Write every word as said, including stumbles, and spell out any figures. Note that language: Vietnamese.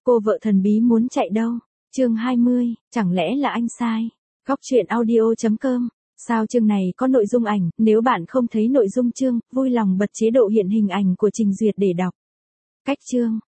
Cô vợ thần bí muốn chạy đâu? Chương hai mươi, chẳng lẽ là anh sai? Góc truyện audio chấm com. Sao chương này có nội dung ảnh, nếu bạn không thấy nội dung chương, vui lòng bật chế độ hiện hình ảnh của trình duyệt để đọc. Cách chương,